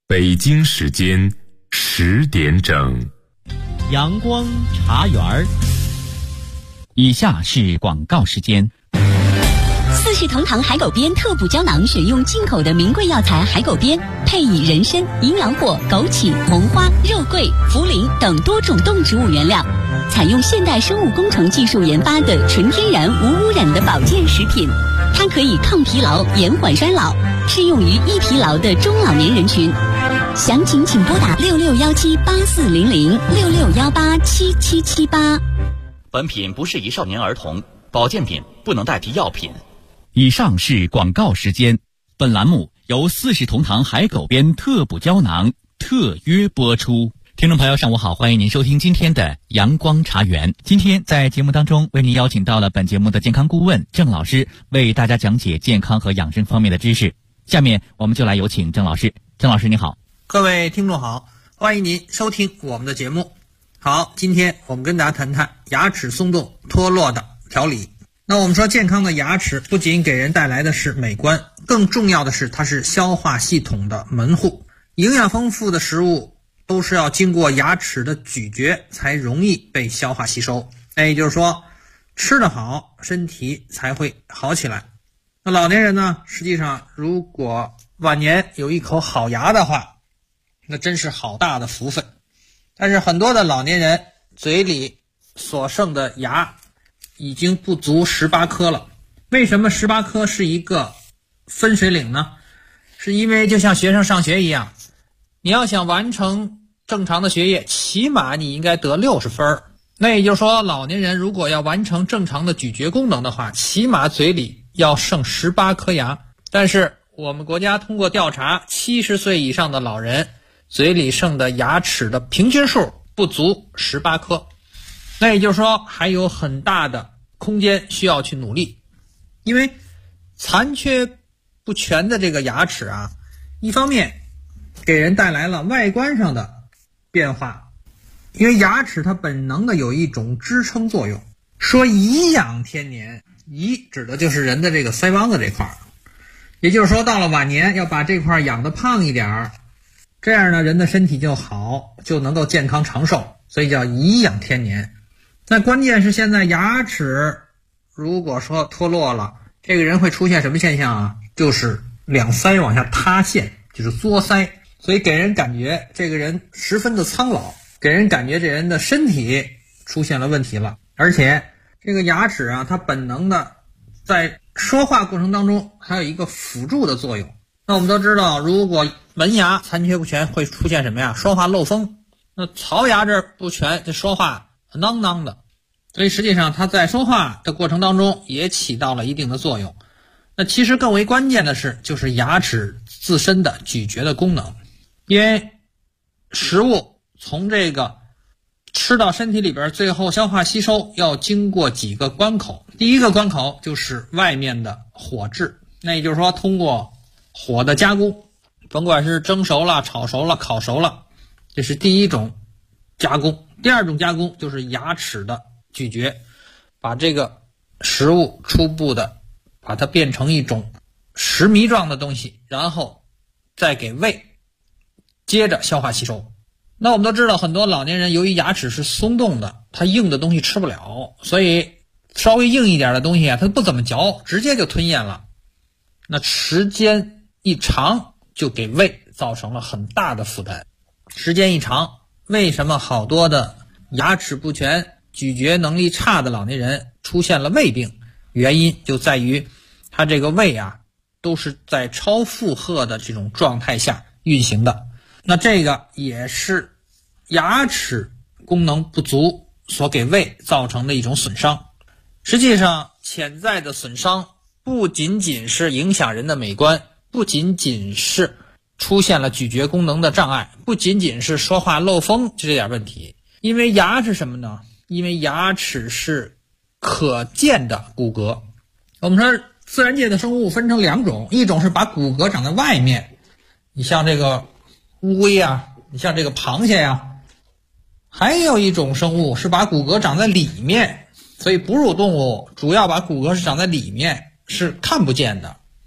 北京时间10点整， 阳光茶园儿。 以下是广告时间。 四世同堂海狗鞭特补胶囊选用进口的名贵药材海狗鞭，配以人参、营养果、枸杞、红花、肉桂、茯苓等多种动植物原料，采用现代生物工程技术研发的纯天然无污染的保健食品。它可以抗疲劳、延缓衰老，适用于易疲劳的中老年人群。详情请拨打6617840066187778。 本品不适宜少年儿童，保健品不能代替药品。 以上是广告时间。本栏目由四世同堂海狗鞭特补胶囊特约播出。听众朋友，上午好，欢迎您收听今天的阳光茶园。今天在节目当中为您邀请到了本节目的健康顾问郑老师，为大家讲解健康和养生方面的知识。下面我们就来有请郑老师。郑老师你好。 各位听众好，欢迎您收听我们的节目。好，今天我们跟大家谈谈牙齿松动脱落的调理。那我们说健康的牙齿不仅给人带来的是美观，更重要的是它是消化系统的门户。营养丰富的食物都是要经过牙齿的咀嚼才容易被消化吸收，也就是说吃得好，身体才会好起来。那老年人呢，实际上如果晚年有一口好牙的话，那真是好大的福分。但是很多的老年人嘴里所剩的牙已经不足18颗了。为什么18颗是一个分水岭呢？是因为就像学生上学一样，你要想完成正常的学业，起码你应该得60分。那也就是说，老年人如果要完成正常的咀嚼功能的话，起码嘴里要剩18颗牙。但是我们国家通过调查，70岁以上的老人嘴里剩的牙齿的平均数不足18颗。那也就是说，还有很大的空间需要去努力。因为残缺不全的这个牙齿啊，一方面给人带来了外观上的变化，因为牙齿它本能的有一种支撑作用。说颐养天年，颐指的就是人的这个腮帮子这块，也就是说到了晚年要把这块养得胖一点，这样呢人的身体就好，就能够健康长寿，所以叫颐养天年。但关键是现在牙齿如果说脱落了，这个人会出现什么现象啊？就是两腮往下塌陷，就是作腮，所以给人感觉这个人十分的苍老，给人感觉这人的身体出现了问题了。而且这个牙齿啊，它本能的在说话过程当中还有一个辅助的作用。那我们都知道，如果门牙残缺不全会出现什么呀？说话漏风。那槽牙这不全，这说话囔囔的，所以实际上它在说话的过程当中也起到了一定的作用。那其实更为关键的是，就是牙齿自身的咀嚼的功能。因为食物从这个吃到身体里边，最后消化吸收要经过几个关口。第一个关口就是外面的火质，那也就是说通过火的加工，甭管是蒸熟了、炒熟了、烤熟了，这是第一种加工。第二种加工就是牙齿的咀嚼，把这个食物初步的把它变成一种食糜状的东西，然后再给胃接着消化吸收。那我们都知道，很多老年人由于牙齿是松动的，他硬的东西吃不了，所以稍微硬一点的东西啊，他不怎么嚼，直接就吞咽了。那时间一长，就给胃造成了很大的负担。时间一长，为什么好多的牙齿不全、咀嚼能力差的老年人出现了胃病？原因就在于他这个胃啊，都是在超负荷的这种状态下运行的。那这个也是牙齿功能不足所给胃造成的一种损伤。实际上，潜在的损伤不仅仅是影响人的美观，不仅仅是出现了咀嚼功能的障碍，不仅仅是说话漏风就这点问题。因为牙是什么呢？因为牙齿是可见的骨骼。我们说自然界的生物分成两种，一种是把骨骼长在外面，你像这个乌龟啊，你像这个螃蟹呀，还有一种生物是把骨骼长在里面。所以哺乳动物主要把骨骼是长在里面，是看不见的。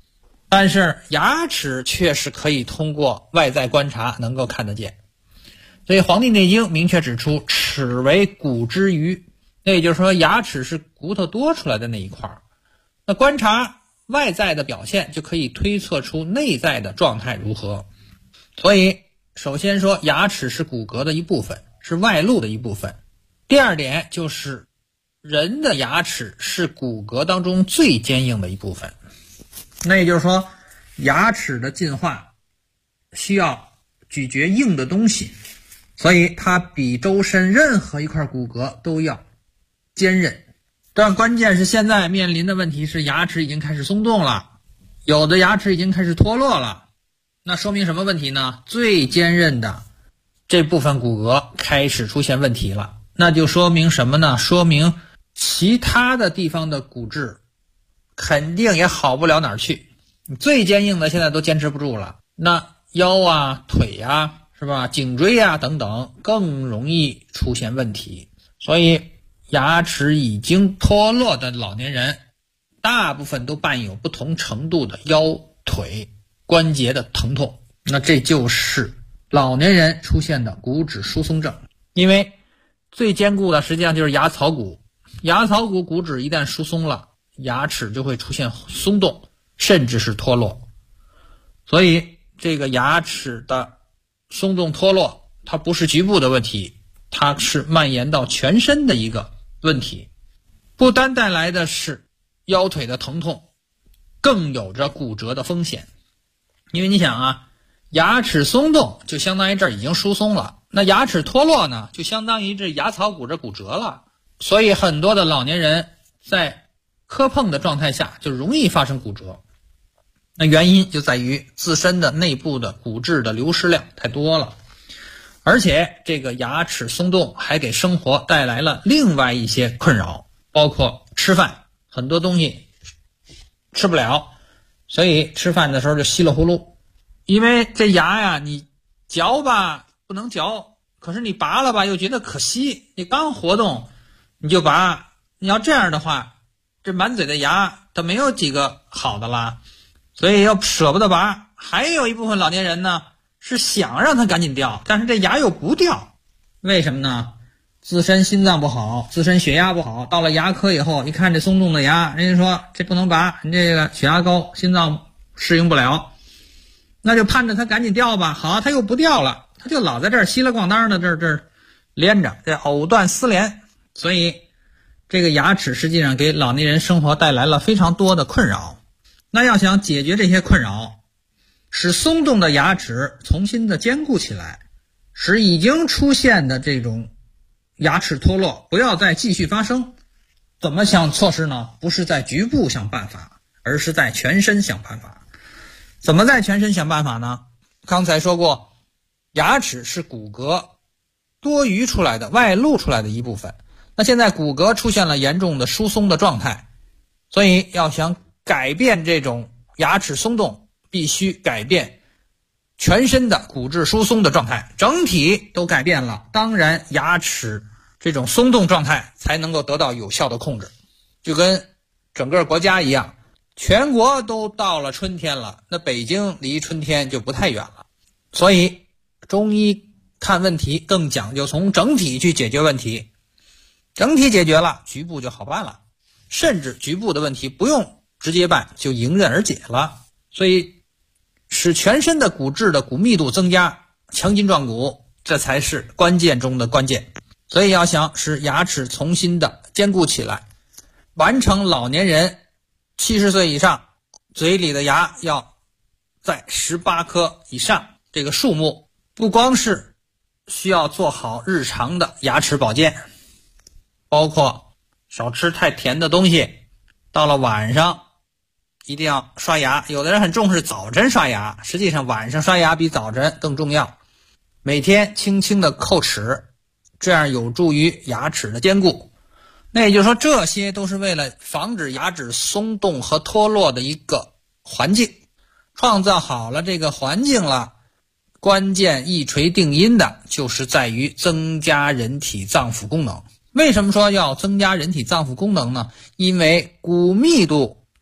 但是牙齿却是可以通过外在观察能够看得见。所以《黄帝内经》明确指出，齿为骨之余，那也就是说牙齿是骨头多出来的那一块。那观察外在的表现就可以推测出内在的状态如何。所以首先说牙齿是骨骼的一部分，是外露的一部分。第二点就是人的牙齿是骨骼当中最坚硬的一部分。那也就是说牙齿的进化需要咀嚼硬的东西，所以它比周身任何一块骨骼都要坚韧。但关键是现在面临的问题是牙齿已经开始松动了，有的牙齿已经开始脱落了。那说明什么问题呢？最坚韧的这部分骨骼开始出现问题了。那就说明什么呢？说明其他的地方的骨质肯定也好不了哪儿去。最坚硬的现在都坚持不住了，那腰啊、腿啊，是吧？颈椎啊等等更容易出现问题。所以牙齿已经脱落的老年人大部分都伴有不同程度的腰腿关节的疼痛，那这就是老年人出现的骨质疏松症。因为最坚固的实际上就是牙槽骨，牙槽骨骨质一旦疏松了，牙齿就会出现松动甚至是脱落。所以这个牙齿的松动脱落它不是局部的问题，它是蔓延到全身的一个问题，不单带来的是腰腿的疼痛，更有着骨折的风险。因为你想啊，牙齿松动就相当于这儿已经疏松了，那牙齿脱落呢，就相当于这牙槽骨这骨折了。所以很多的老年人在磕碰的状态下就容易发生骨折。那原因就在于自身的内部的骨质的流失量太多了，而且这个牙齿松动还给生活带来了另外一些困扰，包括吃饭，很多东西吃不了，所以吃饭的时候就稀里糊涂。因为这牙呀，你嚼吧不能嚼，可是你拔了吧又觉得可惜，你刚活动你就拔，你要这样的话，这满嘴的牙它没有几个好的啦，所以要舍不得拔。还有一部分老年人呢是想让它赶紧掉，但是这牙又不掉，为什么呢？自身心脏不好，自身血压不好，到了牙科以后一看这松动的牙，人家说这不能拔，你这个血压高，心脏适应不了，那就盼着它赶紧掉吧。好，它又不掉了，它就老在这儿稀了咣当的这儿连着，这藕断丝连。所以这个牙齿实际上给老年人生活带来了非常多的困扰。那要想解决这些困扰，使松动的牙齿重新的坚固起来，使已经出现的这种牙齿脱落不要再继续发生，怎么想措施呢？不是在局部想办法，而是在全身想办法。怎么在全身想办法呢？刚才说过，牙齿是骨骼多余出来的、外露出来的一部分。那现在骨骼出现了严重的疏松的状态，所以要想改变这种牙齿松动，必须改变全身的骨质疏松的状态，整体都改变了，当然牙齿这种松动状态才能够得到有效的控制。就跟整个国家一样，全国都到了春天了，那北京离春天就不太远了。所以中医看问题更讲究从整体去解决问题，整体解决了，局部就好办了，甚至局部的问题不用直接办，就迎刃而解了。所以使全身的骨质的骨密度增加，强筋壮骨，这才是关键中的关键。所以要想使牙齿重新的坚固起来，完成老年人70岁以上嘴里的牙要在18颗以上，这个数目不光是需要做好日常的牙齿保健，包括少吃太甜的东西，到了晚上一定要刷牙。有的人很重视早晨刷牙，实际上晚上刷牙比早晨更重要。每天轻轻的叩齿，这样有助于牙齿的坚固。那也就是说，这些都是为了防止牙齿松动和脱落的一个环境，创造好了这个环境了。关键一锤定音的就是在于增加人体脏腑功能。为什么说要增加人体脏腑功能呢？因为骨密度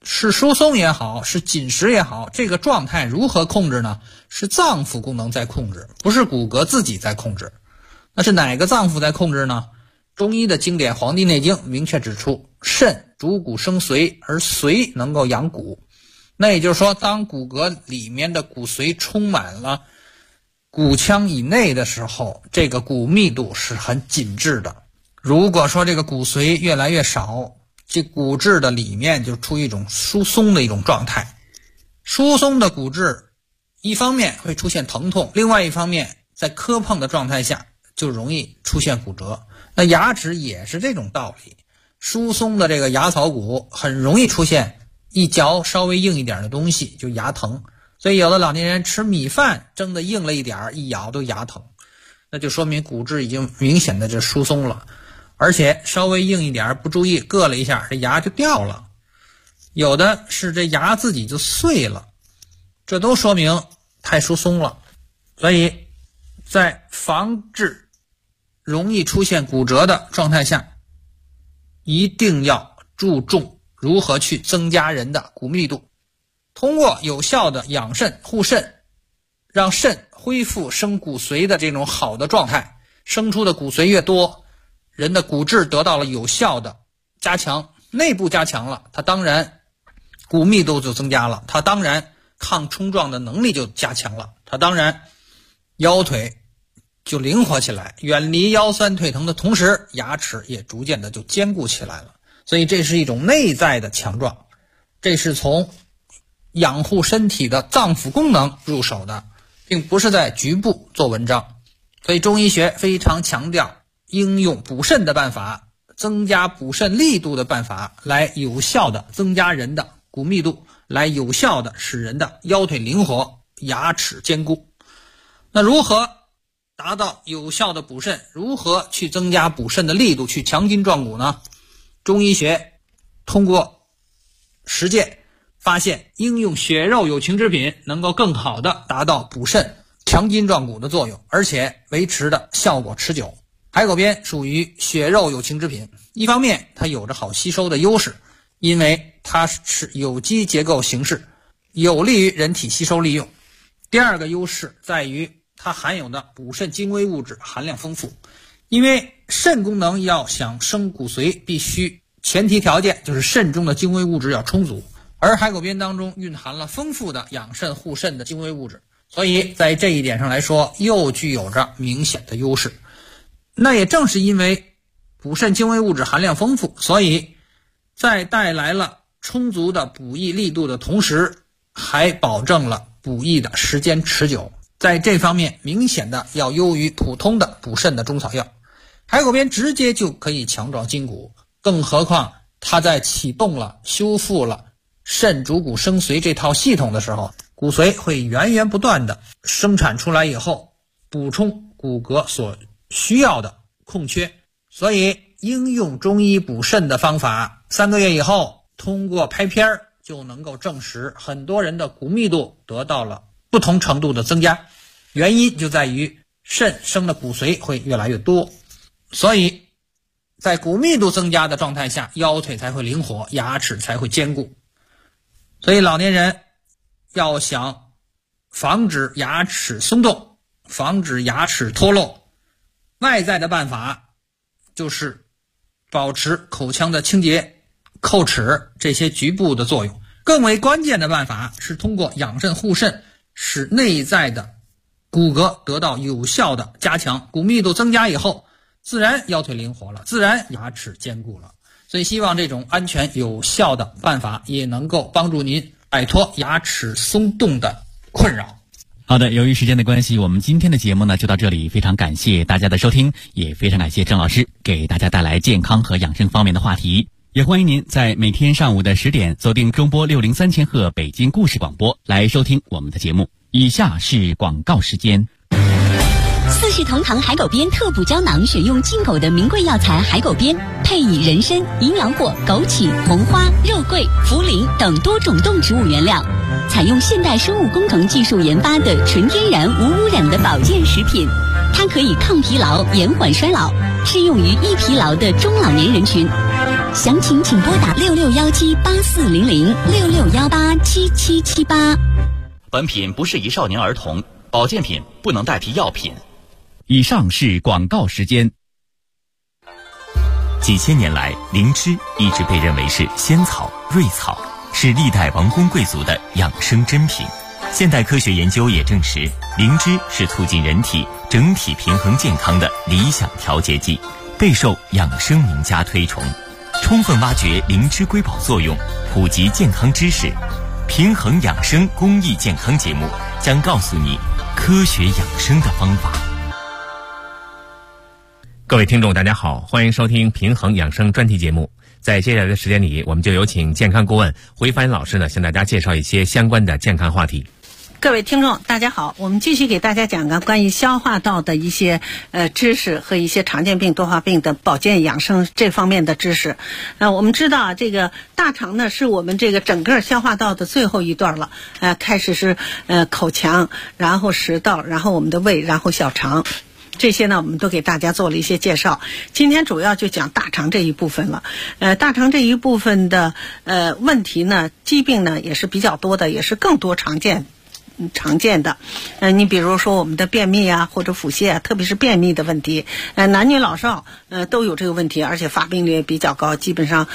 是疏松也好，是紧实也好，这个状态如何控制呢？是脏腑功能在控制，不是骨骼自己在控制。那是哪个脏腑在控制呢？中医的经典《黄帝内经》明确指出，肾主骨生髓，而髓能够养骨。那也就是说，当骨骼里面的骨髓充满了骨腔以内的时候，这个骨密度是很紧致的。如果说这个骨髓越来越少，这骨质的里面就处于一种疏松的一种状态。疏松的骨质一方面会出现疼痛，另外一方面在磕碰的状态下就容易出现骨折。那牙齿也是这种道理，疏松的这个牙槽骨很容易出现一嚼稍微硬一点的东西就牙疼，所以有的老年人吃米饭蒸的硬了一点，一咬都牙疼，那就说明骨质已经明显的这疏松了，而且稍微硬一点不注意硌了一下，这牙就掉了。有的是这牙自己就碎了，这都说明太疏松了。所以在防治容易出现骨折的状态下，一定要注重如何去增加人的骨密度，通过有效的养肾护肾，让肾恢复生骨髓的这种好的状态，生出的骨髓越多，人的骨质得到了有效的加强，内部加强了，它当然骨密度就增加了，它当然抗冲撞的能力就加强了，它当然腰腿就灵活起来，远离腰酸腿疼的同时，牙齿也逐渐的就坚固起来了。所以这是一种内在的强壮，这是从养护身体的脏腑功能入手的，并不是在局部做文章。所以中医学非常强调应用补肾的办法，增加补肾力度的办法，来有效的增加人的骨密度，来有效的使人的腰腿灵活，牙齿坚固。那如何达到有效的补肾，如何去增加补肾的力度，去强筋壮骨呢？中医学通过实践发现，应用血肉有情之品能够更好的达到补肾强筋壮骨的作用，而且维持的效果持久。海狗鞭属于血肉有情之品，一方面它有着好吸收的优势，因为它是有机结构形式，有利于人体吸收利用。第二个优势在于它含有的补肾精微物质含量丰富，因为肾功能要想生骨髓，必须前提条件就是肾中的精微物质要充足，而海狗鞭当中蕴含了丰富的养肾护肾的精微物质，所以在这一点上来说又具有着明显的优势。那也正是因为补肾精微物质含量丰富，所以在带来了充足的补益力度的同时，还保证了补益的时间持久，在这方面明显的要优于普通的补肾的中草药。海狗鞭直接就可以强壮筋骨，更何况它在启动了修复了肾主骨生髓这套系统的时候，骨髓会源源不断的生产出来以后，补充骨骼所需要的空缺。所以应用中医补肾的方法，3个月以后通过拍片就能够证实很多人的骨密度得到了不同程度的增加，原因就在于肾生的骨髓会越来越多，所以在骨密度增加的状态下，腰腿才会灵活，牙齿才会坚固。所以老年人要想防止牙齿松动，防止牙齿脱落，外在的办法就是保持口腔的清洁、叩齿这些局部的作用。更为关键的办法是通过养肾护肾，使内在的骨骼得到有效的加强，骨密度增加以后，自然腰腿灵活了，自然牙齿坚固了。所以希望这种安全有效的办法也能够帮助您摆脱牙齿松动的困扰。 好的，由于时间的关系，我们今天的节目呢就到这里，非常感谢大家的收听，也非常感谢郑老师给大家带来健康和养生方面的话题。也欢迎您在每天上午的10点锁定中波603千赫北京故事广播来收听我们的节目。以下是广告时间。 四世同堂海狗鞭特补胶囊选用进口的名贵药材海狗鞭，配以人参、营养果、枸杞、红花、肉桂、茯苓等多种动植物原料，采用现代生物工程技术研发的纯天然无污染的保健食品。它可以抗疲劳、延缓衰老，适用于易疲劳的中老年人群。 详情请拨打6617840066187778。 本品不适宜少年儿童，保健品不能代替药品。 以上是广告时间。 几千年来，灵芝一直被认为是仙草、瑞草，是历代王公贵族的养生珍品。现代科学研究也证实，灵芝是促进人体整体平衡健康的理想调节剂，备受养生名家推崇。充分挖掘灵芝瑰宝作用，普及健康知识，平衡养生公益健康节目将告诉你科学养生的方法。 各位听众大家好，欢迎收听平衡养生专题节目。在接下来的时间里，我们就有请健康顾问回帆老师呢，向大家介绍一些相关的健康话题。 各位听众大家好，我们继续给大家讲关于消化道的一些知识和一些常见病多发病的保健养生这方面的知识。我们知道这个大肠呢是我们这个整个消化道的最后一段了，开始是口腔，然后食道，然后我们的胃，然后小肠。这些呢我们都给大家做了一些介绍，今天主要就讲大肠这一部分了。大肠这一部分的问题呢，疾病呢也是比较多的，也是更多常见的。你比如说我们的便秘啊，或者腹泻啊，特别是便秘的问题，男女老少都有这个问题，而且发病率也比较高，基本上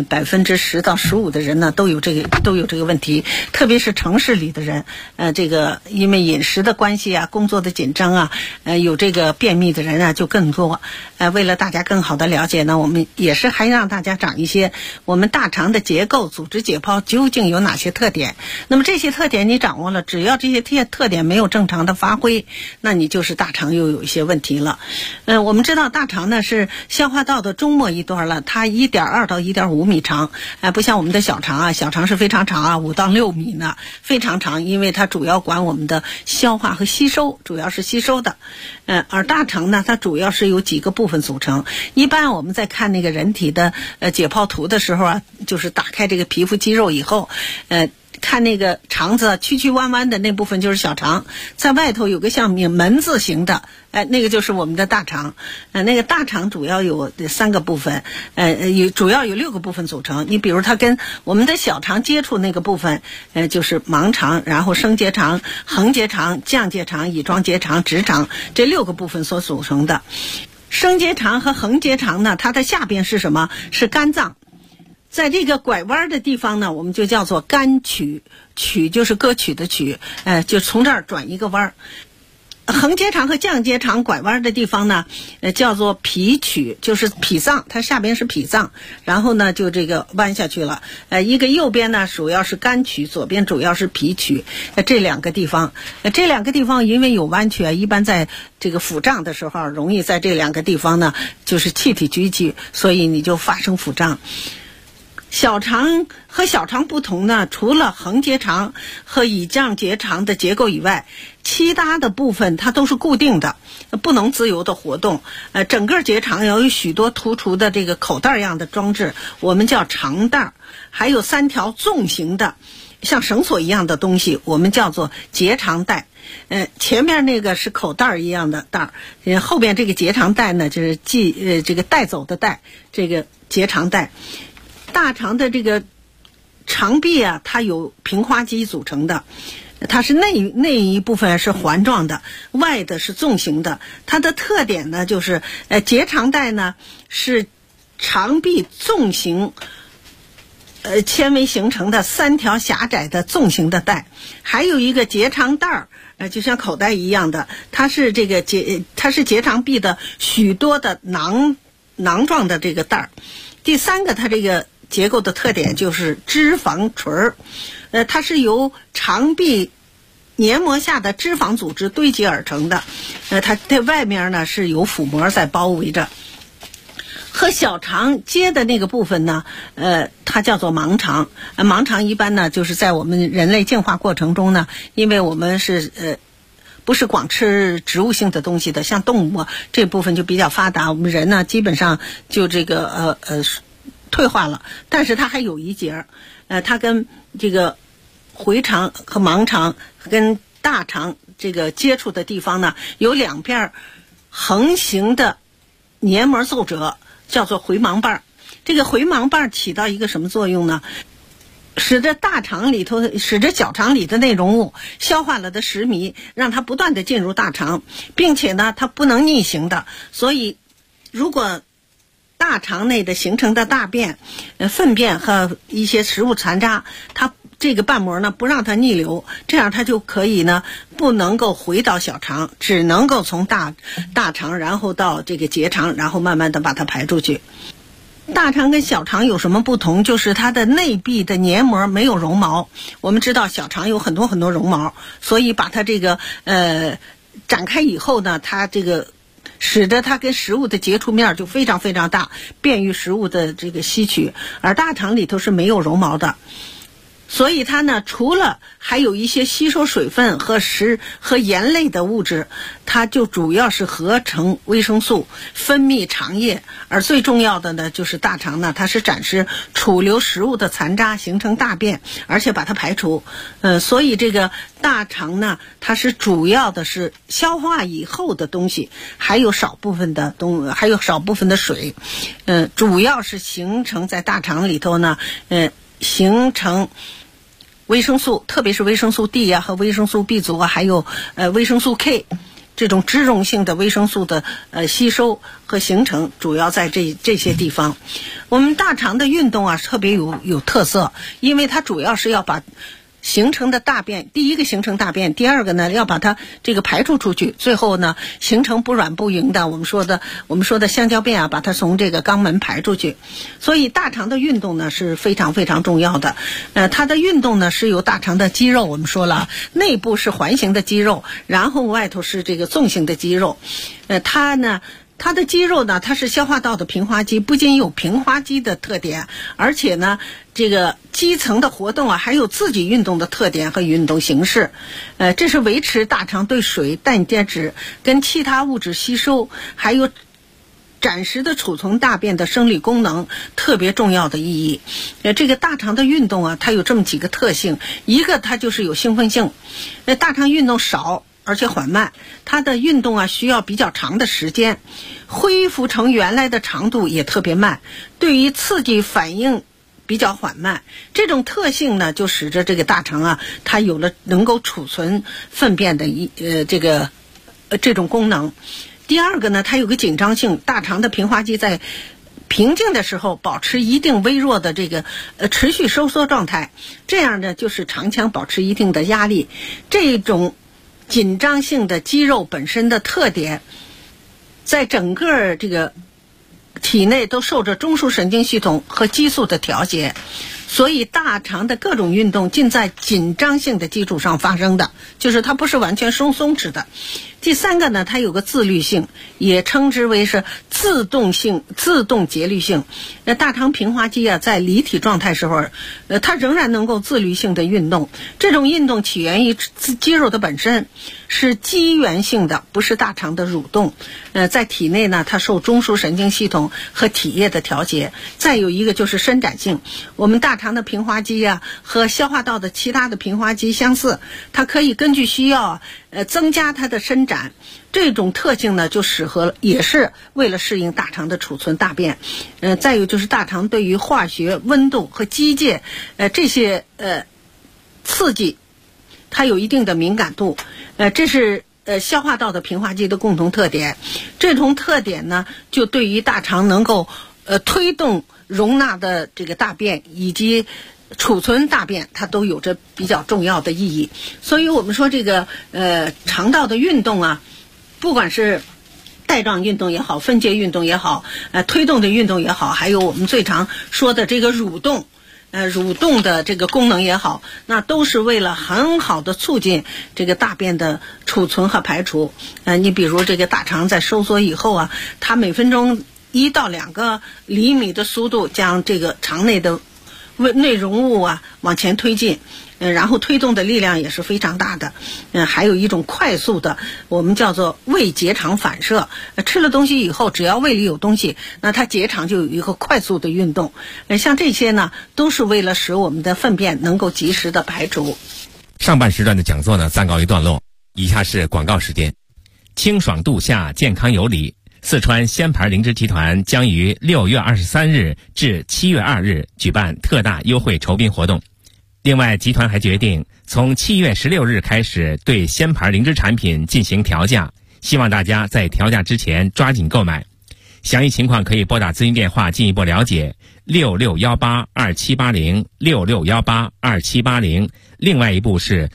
10%到15%的人呢都有这个问题，特别是城市里的人，这个因为饮食的关系啊，工作的紧张啊，有这个便秘的人啊就更多。为了大家更好的了解呢，我们也是还让大家讲一些我们大肠的结构、组织解剖究竟有哪些特点。那么这些特点你掌握了，只要这些特点没有正常的发挥，那你就是大肠又有一些问题了。我们知道大肠呢是消化道的中末一段了，它1.2到1.5米长，不像我们的小肠啊，小肠是非常长啊，5到6米呢，非常长，因为它主要管我们的消化和吸收，主要是吸收的。而大肠呢，它主要是由几个部分组成。一般我们在看那个人体的解剖图的时候啊，就是打开这个皮肤肌肉以后，看那个肠子曲曲弯弯的那部分就是小肠，在外头有个像门字形的，那个就是我们的大肠。那个大肠主要有3个部分，主要有6个部分组成。你比如它跟我们的小肠接触那个部分，就是盲肠，然后升结肠、横结肠、降结肠、乙状结肠、直肠，这6个部分所组成的。升结肠和横结肠呢，它的下边是什么？是肝脏。在这个拐弯的地方呢，我们就叫做肝曲，曲就是歌曲的曲，就从这儿转一个弯儿。横结肠和降结肠拐弯的地方呢，叫做脾曲，就是脾脏，它下边是脾脏，然后呢就这个弯下去了。一个右边呢主要是肝曲，左边主要是脾曲，这2个地方，因为有弯曲啊，一般在这个腹胀的时候，容易在这2个地方呢就是气体聚集，所以你就发生腹胀。小肠和小肠不同呢，除了横结肠和乙状结肠的结构以外，其他的部分它都是固定的，不能自由的活动。整个结肠有许多突出的这个口袋一样的装置，我们叫肠袋，还有3条纵形的像绳索一样的东西，我们叫做结肠带。前面那个是口袋一样的袋，后边这个结肠带呢就是这个带走的带，这个结肠带。大肠的这个肠壁啊，它有平滑肌组成的，它是内一部分是环状的，外的是纵形的。它的特点呢就是结肠带呢是肠壁纵形纤维形成的3条狭窄的纵形的带，还有一个结肠带就像口袋一样的，它是结肠壁的许多的囊状的这个带。第3个它这个结构的特点就是脂肪垂，它是由肠壁黏膜下的脂肪组织堆积而成的，它在外面呢是由腹膜在包围着。和小肠接的那个部分呢，它叫做盲肠。盲肠一般呢就是在我们人类进化过程中呢，因为我们是不是光吃植物性的东西的，像动物啊这部分就比较发达，我们人呢基本上就这个退化了，但是它还有一节，它跟这个回肠和盲肠跟大肠这个接触的地方呢，有2片横行的黏膜皱褶，叫做回盲瓣。 这个回盲瓣起到一个什么作用呢？使得小肠里的内容物消化了的食糜，让它不断的进入大肠，并且呢，它不能逆行的。所以，如果大肠内的形成的大便、粪便和一些食物残渣，它这个瓣膜呢不让它逆流，这样它就可以呢不能够回到小肠，只能够从大肠，然后到这个结肠，然后慢慢的把它排出去。大肠跟小肠有什么不同？就是它的内壁的黏膜没有绒毛。我们知道小肠有很多很多绒毛，所以把它这个展开以后呢，它这个使得它跟食物的接触面就非常非常大，便于食物的这个吸取。而大肠里头是没有绒毛的，所以它呢，除了还有一些吸收水分和盐类的物质，它就主要是合成维生素，分泌肠液。而最重要的呢，就是大肠呢，它是暂时储留食物的残渣，形成大便，而且把它排除。所以这个大肠呢，它是主要的是消化以后的东西，还有少部分的水，主要是形成在大肠里头呢，形成维生素，特别是维生素 D 啊和维生素 B 族啊，还有维生素 K 这种脂溶性的维生素的吸收和形成，主要在这些地方。我们大肠的运动啊特别有特色，因为它主要是要把形成的大便，第一个形成大便，第二个呢要把它这个排除出去，最后呢形成不软不匀的我们说的香蕉便啊，把它从这个肛门排出去。所以大肠的运动呢是非常非常重要的。它的运动呢是由大肠的肌肉，我们说了，内部是环形的肌肉，然后外头是这个纵形的肌肉。它的肌肉呢，它是消化道的平滑肌，不仅有平滑肌的特点，而且呢，这个肌层的活动啊，还有自己运动的特点和运动形式。这是维持大肠对水、蛋白质跟其他物质吸收，还有暂时的储存大便的生理功能特别重要的意义。这个大肠的运动啊，它有这么几个特性，一个它就是有兴奋性。大肠运动少而且缓慢，它的运动啊需要比较长的时间，恢复成原来的长度也特别慢，对于刺激反应比较缓慢。这种特性呢，就使得这个大肠啊，它有了能够储存粪便的这种功能。第二个呢，它有个紧张性，大肠的平滑肌在平静的时候保持一定微弱的这个持续收缩状态，这样呢就是肠腔保持一定的压力。这种紧张性的肌肉本身的特点，在整个这个体内都受着中枢神经系统和激素的调节，所以大肠的各种运动尽在紧张性的基础上发生的，就是它不是完全松弛的。第三个呢，它有个自律性，也称之为是自动节律性。大肠平滑肌啊，在离体状态时候，它仍然能够自律性的运动。这种运动起源于肌肉的本身，是肌源性的，不是大肠的蠕动。在体内呢，它受中枢神经系统和体液的调节。再有一个就是伸展性，我们大肠的平滑肌啊和消化道的其他的平滑肌相似，它可以根据需要增加它的伸展。这种特性呢，就适合了，也是为了适应大肠的储存大便。再有就是大肠对于化学、温度和机械这些刺激，它有一定的敏感度。这是消化道的平滑肌的共同特点。这种特点呢，就对于大肠能够推动容纳的这个大便以及储存大便，它都有着比较重要的意义。所以我们说这个肠道的运动啊，不管是带状运动也好，分解运动也好，推动的运动也好，还有我们最常说的这个蠕动的这个功能也好，那都是为了很好的促进这个大便的储存和排除。你比如这个大肠在收缩以后啊，它每分钟1到2个厘米的速度将这个肠内的内容物啊往前推进，然后推动的力量也是非常大的。还有一种快速的，我们叫做胃结肠反射。吃了东西以后，只要胃里有东西，那它结肠就有一个快速的运动。像这些呢，都是为了使我们的粪便能够及时的排除。 上半时段的讲座呢暂告一段落，以下是广告时间。清爽度夏，健康有理。 四川鲜牌灵芝集团将于6月23日至7月2日举办特大优惠酬宾活动。另外，集团还决定从7月16日开始对鲜牌灵芝产品进行调价，希望大家在调价之前抓紧购买。详细情况可以拨打咨询电话进一步了解，66182780，66182780，另外一部是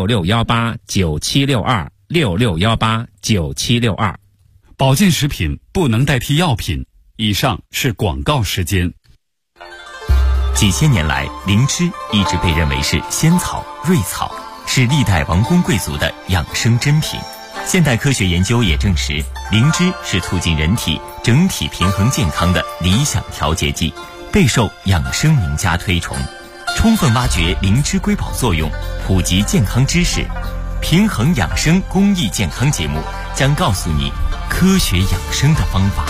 66189762，66189762。 保健食品不能代替药品。以上是广告时间。 几千年来，灵芝一直被认为是仙草、瑞草，是历代王公贵族的养生珍品。现代科学研究也证实，灵芝是促进人体整体平衡健康的理想调节剂，备受养生名家推崇。充分挖掘灵芝瑰宝作用，普及健康知识，平衡养生公益健康节目将告诉你科学养生的方法。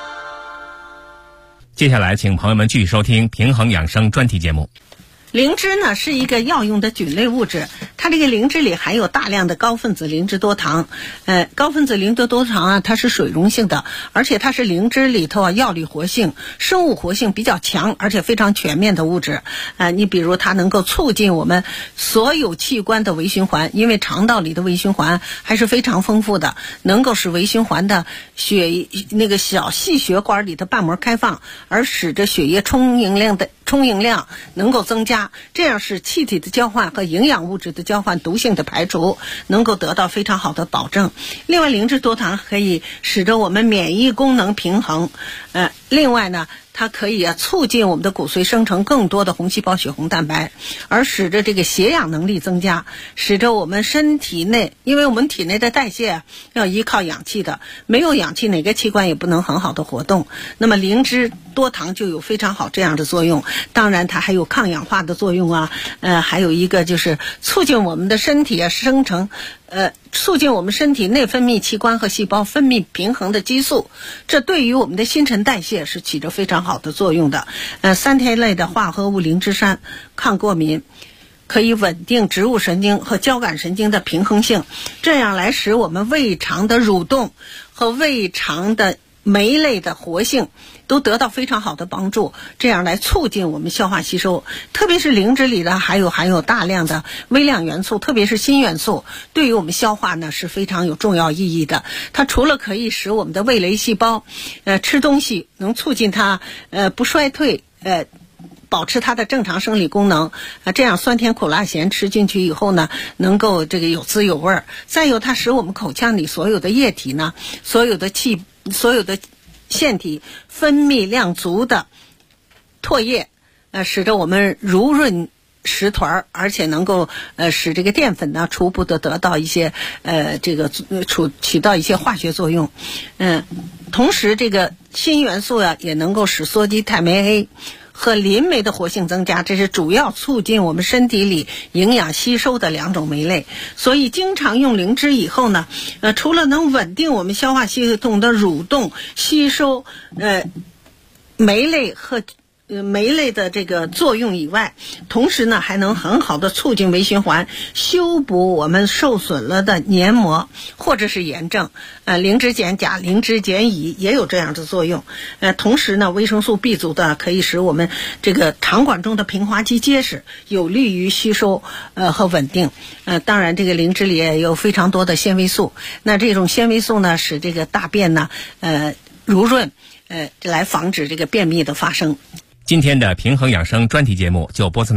接下来请朋友们继续收听平衡养生专题节目。 灵芝呢是一个药用的菌类物质，它这个灵芝里含有大量的高分子灵芝多糖。高分子灵芝多糖啊，它是水溶性的，而且它是灵芝里头药理活性、生物活性比较强，而且非常全面的物质。你比如它能够促进我们所有器官的微循环，因为肠道里的微循环还是非常丰富的，能够使微循环的那个小细血管里的瓣膜开放，而使得血液充盈量能够增加，这样使气体的交换和营养物质的交换、毒性的排除能够得到非常好的保证。另外，灵芝多糖可以使得我们免疫功能平衡。另外呢，它可以促进我们的骨髓生成更多的红细胞血红蛋白，而使得这个血氧能力增加，使得我们身体内，因为我们体内的代谢要依靠氧气的，没有氧气哪个器官也不能很好的活动。那么灵芝多糖就有非常好这样的作用。当然它还有抗氧化的作用啊，还有一个就是促进我们的身体促进我们身体内分泌器官和细胞分泌平衡的激素，这对于我们的新陈代谢是起着非常好的作用的。三萜类的化合物灵芝酸抗过敏，可以稳定植物神经和交感神经的平衡性，这样来使我们胃肠的蠕动和胃肠的酶类的活性都得到非常好的帮助，这样来促进我们消化吸收。特别是灵芝里的含有大量的微量元素，特别是锌元素，对于我们消化呢是非常有重要意义的。它除了可以使我们的味蕾细胞吃东西能促进它不衰退，保持它的正常生理功能这样酸甜苦辣咸吃进去以后呢，能够这个有滋有味。再有，它使我们口腔里所有的液体呢，所有的腺体分泌量足的唾液，使得我们如润食团，而且能够使这个淀粉呢初步的得到一些起到一些化学作用。同时这个锌元素也能够使羧基肽酶 A 和磷酶的活性增加，这是主要促进我们身体里营养吸收的两种酶类。所以经常用灵芝以后呢，除了能稳定我们消化系统的蠕动、吸收酶类的这个作用以外，同时呢还能很好的促进微循环，修补我们受损了的黏膜或者是炎症。灵芝减钾、灵芝减乙也有这样的作用。同时呢，维生素 B 族的可以使我们这个肠管中的平滑肌结实，有利于吸收和稳定。当然这个灵芝里也有非常多的纤维素，那这种纤维素呢使这个大便呢濡润，来防止这个便秘的发生。 今天的平衡养生专题节目就播送